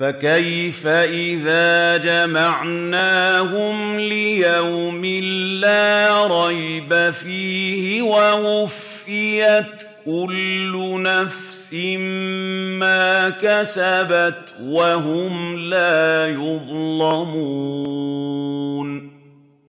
فَكَيْفَ إِذَا جَمَعْنَاهُمْ لِيَوْمٍ لَّا رَيْبَ فِيهِ وَوُفِّيَتْ كُلُّ نَفْسٍ مَّا كَسَبَتْ وَهُمْ لَا يُظْلَمُونَ